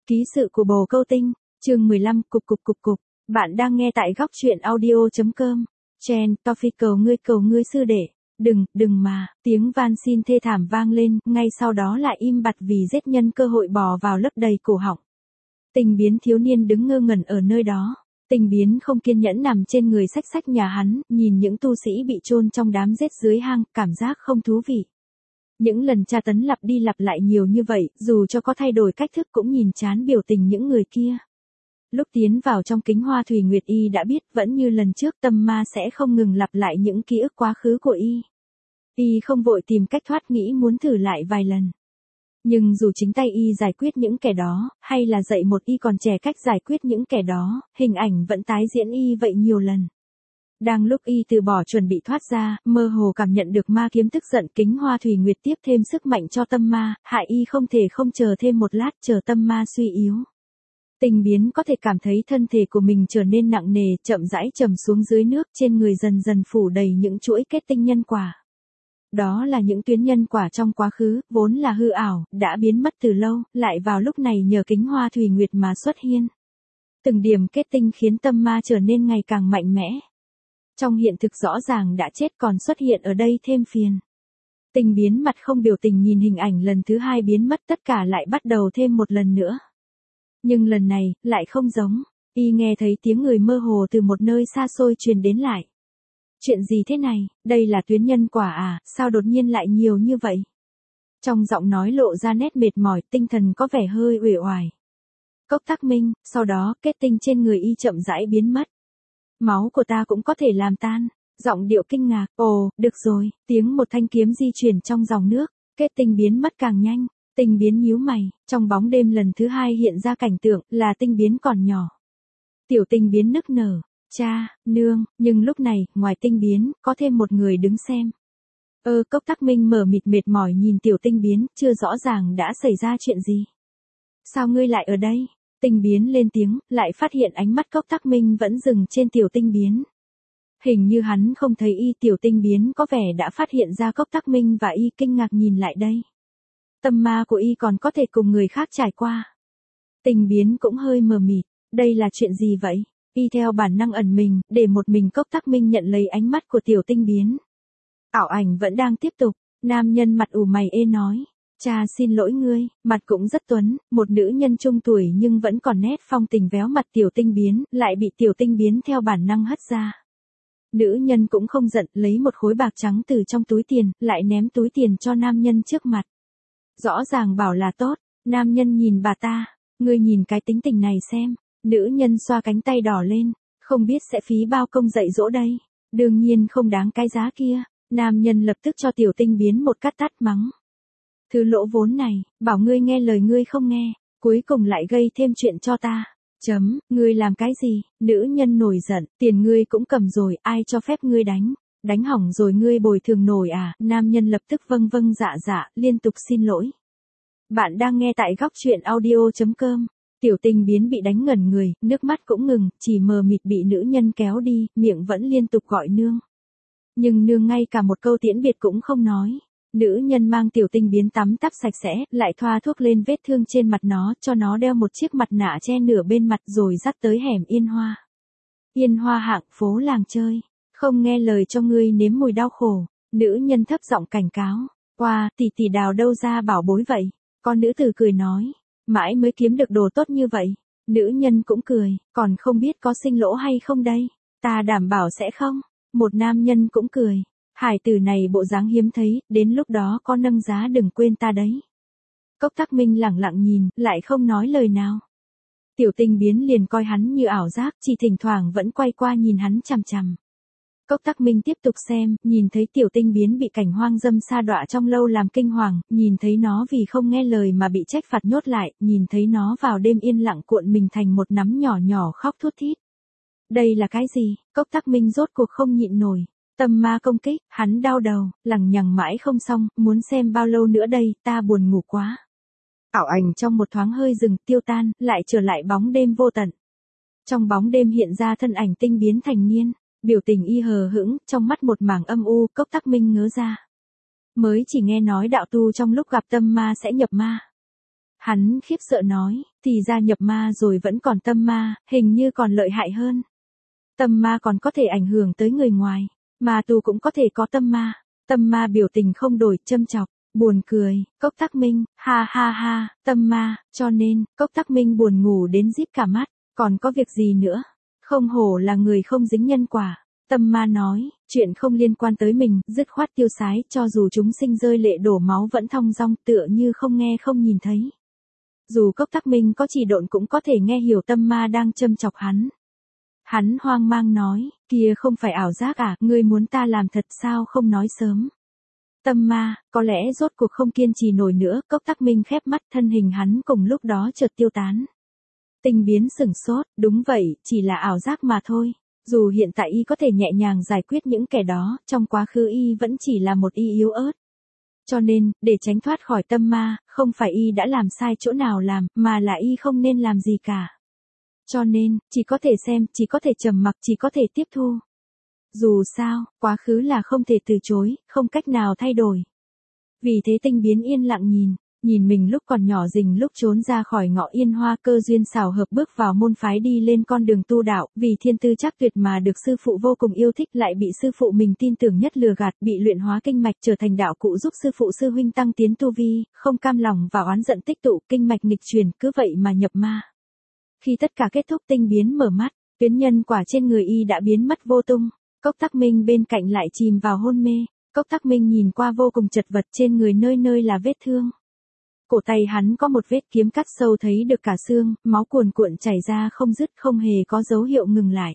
Ký sự của bồ câu tinh, chương 15, cục. Bạn đang nghe tại góc truyện audio.com. Chen, Toffee cầu ngươi sư đệ. Đừng mà, tiếng van xin thê thảm vang lên, ngay sau đó lại im bặt vì giết nhân cơ hội bò vào lấp đầy cổ họng. Tình biến thiếu niên đứng ngơ ngẩn ở nơi đó. Tình biến không kiên nhẫn nằm trên người xách nhà hắn, nhìn những tu sĩ bị chôn trong đám rết dưới hang, cảm giác không thú vị. Những lần tra tấn lặp đi lặp lại nhiều như vậy, dù cho có thay đổi cách thức cũng nhìn chán biểu tình những người kia. Lúc tiến vào trong kính hoa Thủy Nguyệt Y đã biết vẫn như lần trước tâm ma sẽ không ngừng lặp lại những ký ức quá khứ của Y. Y không vội tìm cách thoát nghĩ muốn thử lại vài lần. Nhưng dù chính tay Y giải quyết những kẻ đó, hay là dạy một Y còn trẻ cách giải quyết những kẻ đó, hình ảnh vẫn tái diễn Y vậy nhiều lần. Đang lúc Y từ bỏ chuẩn bị thoát ra, mơ hồ cảm nhận được ma kiếm tức giận kính hoa Thủy Nguyệt tiếp thêm sức mạnh cho tâm ma, hại Y không thể không chờ thêm một lát chờ tâm ma suy yếu. Tình biến có thể cảm thấy thân thể của mình trở nên nặng nề, chậm rãi trầm xuống dưới nước, trên người dần dần phủ đầy những chuỗi kết tinh nhân quả. Đó là những tuyến nhân quả trong quá khứ, vốn là hư ảo, đã biến mất từ lâu, lại vào lúc này nhờ kính hoa Thủy Nguyệt mà xuất hiện. Từng điểm kết tinh khiến tâm ma trở nên ngày càng mạnh mẽ. Trong hiện thực rõ ràng đã chết còn xuất hiện ở đây thêm phiền. Tình biến mặt không biểu tình nhìn hình ảnh lần thứ hai biến mất, tất cả lại bắt đầu thêm một lần nữa. Nhưng lần này, lại không giống. Y nghe thấy tiếng người mơ hồ từ một nơi xa xôi truyền đến lại. Chuyện gì thế này, đây là tuyến nhân quả à, sao đột nhiên lại nhiều như vậy? Trong giọng nói lộ ra nét mệt mỏi, tinh thần có vẻ hơi uể oải. Cốc Tắc Minh, sau đó kết tinh trên người Y chậm rãi biến mất. Máu của ta cũng có thể làm tan. Giọng điệu kinh ngạc, ồ, được rồi, tiếng một thanh kiếm di chuyển trong dòng nước, kết tinh biến mất càng nhanh. Tình biến nhíu mày, trong bóng đêm lần thứ hai hiện ra cảnh tượng là tình biến còn nhỏ. Tiểu tình biến nức nở, cha, nương, nhưng lúc này, ngoài tình biến, có thêm một người đứng xem. Cốc Tắc Minh mở mịt mệt mỏi nhìn tiểu tình biến, chưa rõ ràng đã xảy ra chuyện gì. Sao ngươi lại ở đây? Tình biến lên tiếng, lại phát hiện ánh mắt Cốc Tắc Minh vẫn dừng trên tiểu tình biến. Hình như hắn không thấy Y, tiểu tình biến có vẻ đã phát hiện ra Cốc Tắc Minh và Y, kinh ngạc nhìn lại đây. Tâm ma của Y còn có thể cùng người khác trải qua. Tình biến cũng hơi mờ mịt, đây là chuyện gì vậy? Y theo bản năng ẩn mình, để một mình Cốc Tắc Minh nhận lấy ánh mắt của tiểu tình biến. Ảo ảnh vẫn đang tiếp tục, nam nhân mặt ủ mày ê nói. Cha xin lỗi ngươi, mặt cũng rất tuấn, một nữ nhân trung tuổi nhưng vẫn còn nét phong tình véo mặt tiểu tình biến, lại bị tiểu tình biến theo bản năng hất ra. Nữ nhân cũng không giận, lấy một khối bạc trắng từ trong túi tiền, lại ném túi tiền cho nam nhân trước mặt. Rõ ràng bảo là tốt, nam nhân nhìn bà ta, ngươi nhìn cái tính tình này xem, nữ nhân xoa cánh tay đỏ lên, không biết sẽ phí bao công dạy dỗ đây, đương nhiên không đáng cái giá kia, nam nhân lập tức cho tiểu tình biến một cắt tát mắng. Thứ lỗ vốn này, bảo ngươi nghe lời ngươi không nghe, cuối cùng lại gây thêm chuyện cho ta. Ngươi làm cái gì? Nữ nhân nổi giận, tiền ngươi cũng cầm rồi, ai cho phép ngươi đánh? Đánh hỏng rồi ngươi bồi thường nổi à? Nam nhân lập tức vâng dạ, liên tục xin lỗi. Bạn đang nghe tại góc truyện audio.com. Tiểu tình biến bị đánh ngẩn người, nước mắt cũng ngừng, chỉ mờ mịt bị nữ nhân kéo đi, miệng vẫn liên tục gọi nương. Nhưng nương ngay cả một câu tiễn biệt cũng không nói. Nữ nhân mang tiểu tình biến tắm tắp sạch sẽ, lại thoa thuốc lên vết thương trên mặt nó, cho nó đeo một chiếc mặt nạ che nửa bên mặt rồi dắt tới hẻm Yên Hoa. Yên Hoa hạng phố làng chơi, không nghe lời cho ngươi nếm mùi đau khổ. Nữ nhân thấp giọng cảnh cáo, tỷ đào đâu ra bảo bối vậy? Con nữ tử cười nói, mãi mới kiếm được đồ tốt như vậy. Nữ nhân cũng cười, còn không biết có sinh lỗ hay không đây? Ta đảm bảo sẽ không. Một nam nhân cũng cười. Hải tử này bộ dáng hiếm thấy, đến lúc đó có nâng giá đừng quên ta đấy. Cốc Tắc Minh lẳng lặng nhìn, lại không nói lời nào. Tiểu tình biến liền coi hắn như ảo giác, chỉ thỉnh thoảng vẫn quay qua nhìn hắn chằm chằm. Cốc Tắc Minh tiếp tục xem, nhìn thấy tiểu tình biến bị cảnh hoang dâm sa đọa trong lâu làm kinh hoàng, nhìn thấy nó vì không nghe lời mà bị trách phạt nhốt lại, nhìn thấy nó vào đêm yên lặng cuộn mình thành một nắm nhỏ khóc thút thít. Đây là cái gì? Cốc Tắc Minh rốt cuộc không nhịn nổi. Tâm ma công kích, hắn đau đầu, lằng nhằng mãi không xong, muốn xem bao lâu nữa đây, ta buồn ngủ quá. Ảo ảnh trong một thoáng hơi dừng, tiêu tan, lại trở lại bóng đêm vô tận. Trong bóng đêm hiện ra thân ảnh tinh biến thành niên, biểu tình Y hờ hững, trong mắt một mảng âm u. Cốc Tắc Minh ngớ ra. Mới chỉ nghe nói đạo tu trong lúc gặp tâm ma sẽ nhập ma. Hắn khiếp sợ nói, thì ra nhập ma rồi vẫn còn tâm ma, hình như còn lợi hại hơn. Tâm ma còn có thể ảnh hưởng tới người ngoài, ma tu cũng có thể có tâm ma. Tâm ma biểu tình không đổi, châm chọc, buồn cười, Cốc Tắc Minh, ha ha ha, tâm ma, cho nên, Cốc Tắc Minh buồn ngủ đến díp cả mắt, còn có việc gì nữa? Không hổ là người không dính nhân quả. Tâm ma nói, chuyện không liên quan tới mình, dứt khoát tiêu sái, cho dù chúng sinh rơi lệ đổ máu vẫn thong dong, tựa như không nghe không nhìn thấy. Dù Cốc Tắc Minh có chỉ độn cũng có thể nghe hiểu tâm ma đang châm chọc hắn. Hắn hoang mang nói, kia không phải ảo giác à, ngươi muốn ta làm thật sao không nói sớm. Tâm ma, có lẽ rốt cuộc không kiên trì nổi nữa, Cốc Tắc Minh khép mắt, thân hình hắn cùng lúc đó chợt tiêu tán. Tinh Biến sửng sốt, đúng vậy, chỉ là ảo giác mà thôi. Dù hiện tại y có thể nhẹ nhàng giải quyết những kẻ đó, trong quá khứ y vẫn chỉ là một y yếu ớt. Cho nên, để tránh thoát khỏi tâm ma, không phải y đã làm sai chỗ nào làm, mà là y không nên làm gì cả. Cho nên, chỉ có thể xem, chỉ có thể trầm mặc, chỉ có thể tiếp thu. Dù sao, quá khứ là không thể từ chối, không cách nào thay đổi. Vì thế Tinh Biến yên lặng nhìn mình lúc còn nhỏ rình lúc trốn ra khỏi ngõ Yên Hoa, cơ duyên xảo hợp bước vào môn phái đi lên con đường tu đạo, vì thiên tư chắc tuyệt mà được sư phụ vô cùng yêu thích, lại bị sư phụ mình tin tưởng nhất lừa gạt, bị luyện hóa kinh mạch trở thành đạo cụ giúp sư phụ sư huynh tăng tiến tu vi, không cam lòng và oán giận tích tụ, kinh mạch nghịch truyền, cứ vậy mà nhập ma. Khi tất cả kết thúc, Tinh Biến mở mắt, tuyến nhân quả trên người y đã biến mất vô tung. Cốc Tắc Minh bên cạnh lại chìm vào hôn mê. Cốc Tắc Minh nhìn qua vô cùng chật vật, trên người nơi nơi là vết thương. Cổ tay hắn có một vết kiếm cắt sâu thấy được cả xương, máu cuồn cuộn chảy ra không dứt, không hề có dấu hiệu ngừng lại.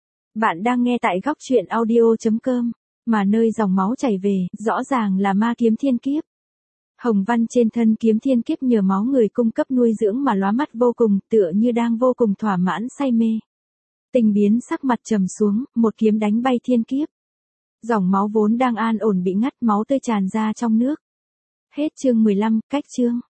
Bạn đang nghe tại góc truyện audio.com, mà nơi dòng máu chảy về, rõ ràng là ma kiếm thiên kiếp. Hồng văn trên thân kiếm thiên kiếp nhờ máu người cung cấp nuôi dưỡng mà lóa mắt vô cùng, tựa như đang vô cùng thỏa mãn say mê. Tinh Biến sắc mặt trầm xuống, một kiếm đánh bay thiên kiếp. Dòng máu vốn đang an ổn bị ngắt, máu tươi tràn ra trong nước. Hết chương 15, cách chương.